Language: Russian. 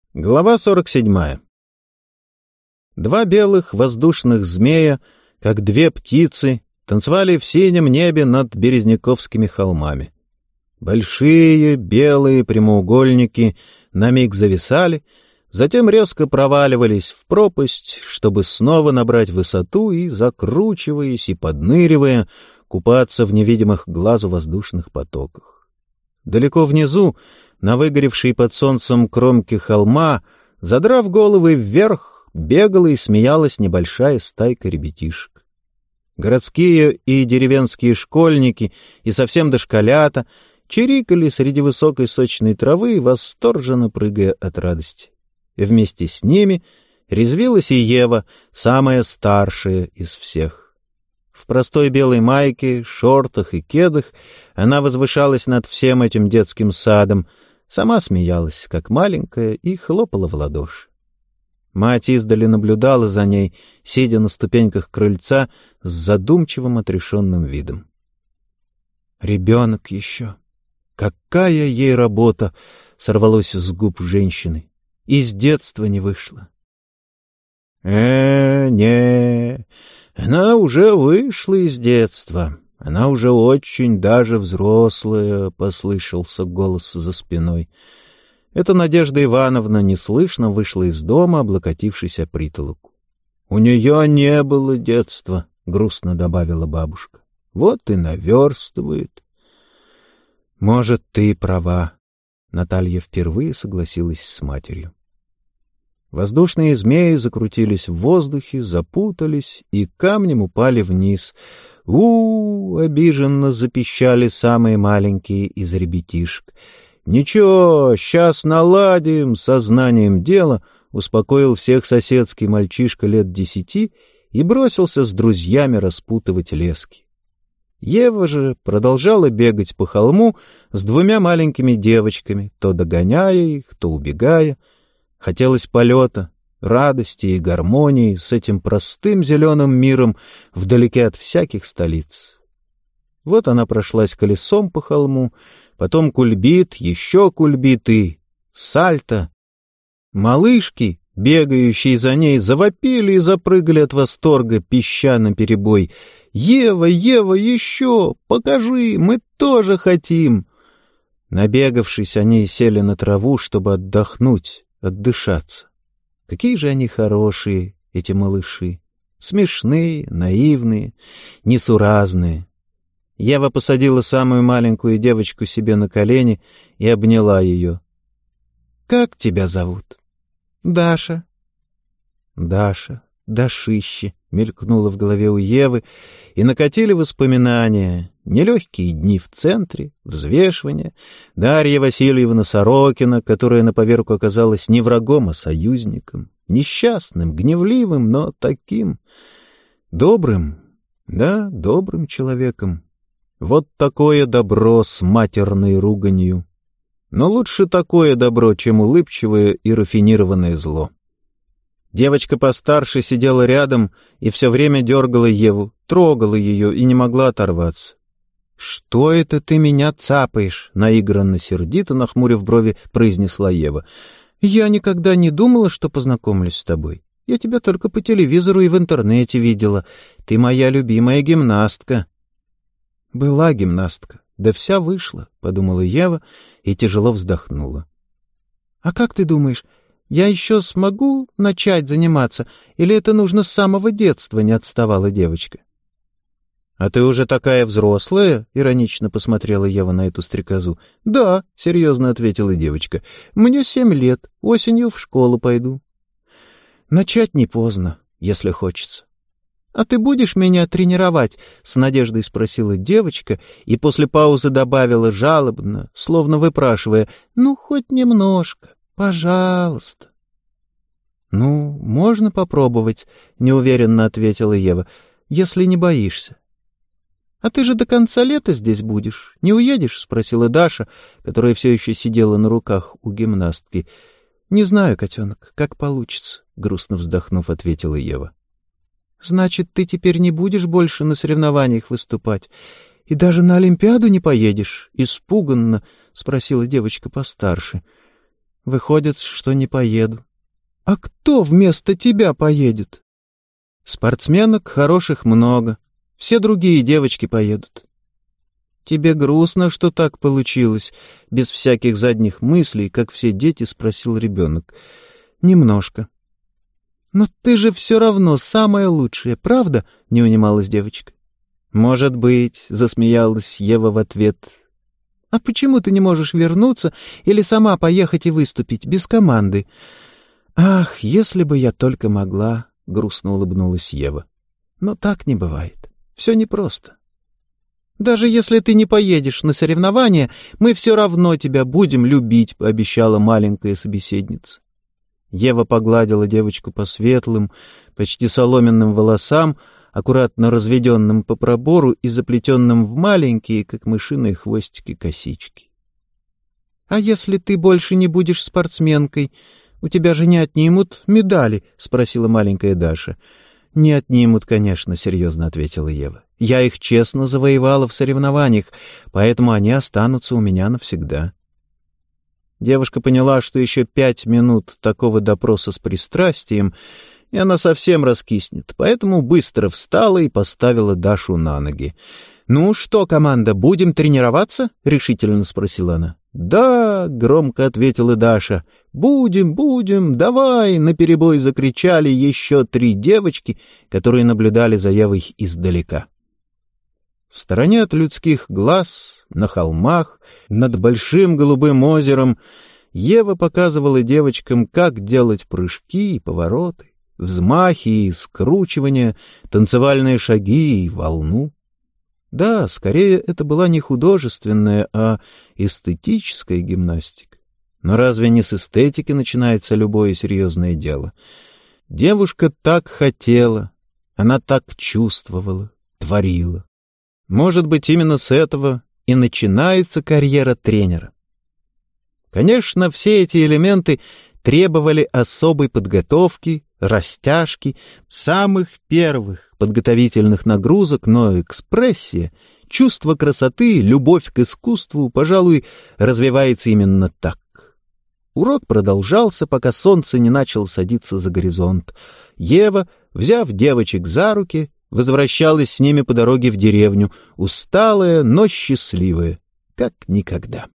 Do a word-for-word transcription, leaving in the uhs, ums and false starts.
Глава сорок седьмая. Два белых воздушных змея, как две птицы, танцевали в синем небе над Березняковскими холмами. Большие белые прямоугольники на миг зависали, затем резко проваливались в пропасть, чтобы снова набрать высоту и, закручиваясь и подныривая, купаться в невидимых глазу воздушных потоках. Далеко внизу, на выгоревшей под солнцем кромке холма, задрав головы вверх, бегала и смеялась небольшая стайка ребятишек. Городские и деревенские школьники и совсем дошколята чирикали среди высокой сочной травы, восторженно прыгая от радости. И вместе с ними резвилась и Ева, самая старшая из всех. В простой белой майке, шортах и кедах она возвышалась над всем этим детским садом, сама смеялась, как маленькая, и хлопала в ладоши. Мать издали наблюдала за ней, сидя на ступеньках крыльца с задумчивым отрешенным видом. «Ребенок еще! Какая ей работа!» — сорвалось с губ женщины. «Из детства не вышла». «Э, не, она уже вышла из детства. Она уже очень даже взрослая», — послышался голос за спиной. Это Надежда Ивановна неслышно вышла из дома, облокотившись о притолоку. «У нее не было детства», — грустно добавила бабушка. «Вот и наверстывает». «Может, ты права», — Наталья впервые согласилась с матерью. Воздушные змеи закрутились в воздухе, запутались и камнем упали вниз. У-у-у! Обиженно запищали самые маленькие из ребятишек. «Ничего, сейчас наладим!» — сознанием дела успокоил всех соседский мальчишка лет десяти и бросился с друзьями распутывать лески. Ева же продолжала бегать по холму с двумя маленькими девочками, то догоняя их, то убегая. Хотелось полета, радости и гармонии с этим простым зеленым миром вдалеке от всяких столиц. Вот она прошлась колесом по холму, потом кульбит, еще кульбит и сальто. Малышки, бегающие за ней, завопили и запрыгали от восторга, пища наперебой. «Ева, Ева, еще! Покажи! Мы тоже хотим!» Набегавшись, они сели на траву, чтобы отдохнуть, отдышаться. Какие же они хорошие, эти малыши! Смешные, наивные, несуразные. Ева посадила самую маленькую девочку себе на колени и обняла ее. «Как тебя зовут?» «Даша». «Даша, Дашище», — мелькнуло в голове у Евы, и накатили воспоминания. Нелегкие дни в центре, взвешивание, Дарья Васильевна Сорокина, которая на поверку оказалась не врагом, а союзником, несчастным, гневливым, но таким добрым, да, добрым человеком. Вот такое добро с матерной руганью. Но лучше такое добро, чем улыбчивое и рафинированное зло. Девочка постарше сидела рядом и все время дергала Еву, трогала ее и не могла оторваться. «Что это ты меня цапаешь?» — наигранно сердито, нахмурив брови, произнесла Ева. «Я никогда не думала, что познакомлюсь с тобой. Я тебя только по телевизору и в интернете видела. Ты моя любимая гимнастка». «Была гимнастка, да вся вышла», — подумала Ева и тяжело вздохнула. «А как ты думаешь, я еще смогу начать заниматься, или это нужно с самого детства?» — не отставала девочка. «А ты уже такая взрослая?» — иронично посмотрела Ева на эту стрекозу. «Да», — серьезно ответила девочка. «Мне семь лет, осенью в школу пойду». «Начать не поздно, если хочется». «А ты будешь меня тренировать?» — с надеждой спросила девочка и после паузы добавила жалобно, словно выпрашивая: «Ну, хоть немножко, пожалуйста». «Ну, можно попробовать», — неуверенно ответила Ева, — «если не боишься». «А ты же до конца лета здесь будешь, не уедешь?» — спросила Даша, которая все еще сидела на руках у гимнастки. «Не знаю, котенок, как получится», — грустно вздохнув, ответила Ева. «Значит, ты теперь не будешь больше на соревнованиях выступать и даже на Олимпиаду не поедешь?» — испуганно спросила девочка постарше. Выходит, что не поеду. А кто вместо тебя поедет? Спортсменок хороших много. Все другие девочки поедут. Тебе грустно, что так получилось? Без всяких задних мыслей, как все дети, спросил ребенок. Немножко. Но ты же все равно самая лучшая, правда? Не унималась девочка. Может быть, засмеялась Ева в ответ. А почему ты не можешь вернуться или сама поехать и выступить без команды? Ах, если бы я только могла, грустно улыбнулась Ева. Но так не бывает. Все непросто. Даже если ты не поедешь на соревнования, мы все равно тебя будем любить, пообещала маленькая собеседница. Ева погладила девочку по светлым, почти соломенным волосам, аккуратно разведенным по пробору и заплетенным в маленькие, как мышиные хвостики, косички. — А если ты больше не будешь спортсменкой, у тебя же не отнимут медали? — спросила маленькая Даша. — Не отнимут, конечно, — серьезно ответила Ева. — Я их честно завоевала в соревнованиях, поэтому они останутся у меня навсегда. Девушка поняла, что еще пять минут такого допроса с пристрастием, и она совсем раскиснет, поэтому быстро встала и поставила Дашу на ноги. — Ну что, команда, будем тренироваться? — решительно спросила она. — Да, — громко ответила Даша. — Будем, будем, давай! — наперебой закричали еще три девочки, которые наблюдали за Евой издалека. В стороне от людских глаз, на холмах, над большим голубым озером, Ева показывала девочкам, как делать прыжки и повороты, взмахи и скручивания, танцевальные шаги и волну. Да, скорее, это была не художественная, а эстетическая гимнастика. Но разве не с эстетики начинается любое серьезное дело? Девушка так хотела, она так чувствовала, творила. Может быть, именно с этого и начинается карьера тренера. Конечно, все эти элементы требовали особой подготовки, растяжки, самых первых подготовительных нагрузок, но экспрессия, чувство красоты, любовь к искусству, пожалуй, развивается именно так. Урок продолжался, пока солнце не начало садиться за горизонт. Ева, взяв девочек за руки, возвращалась с ними по дороге в деревню, усталая, но счастливая, как никогда.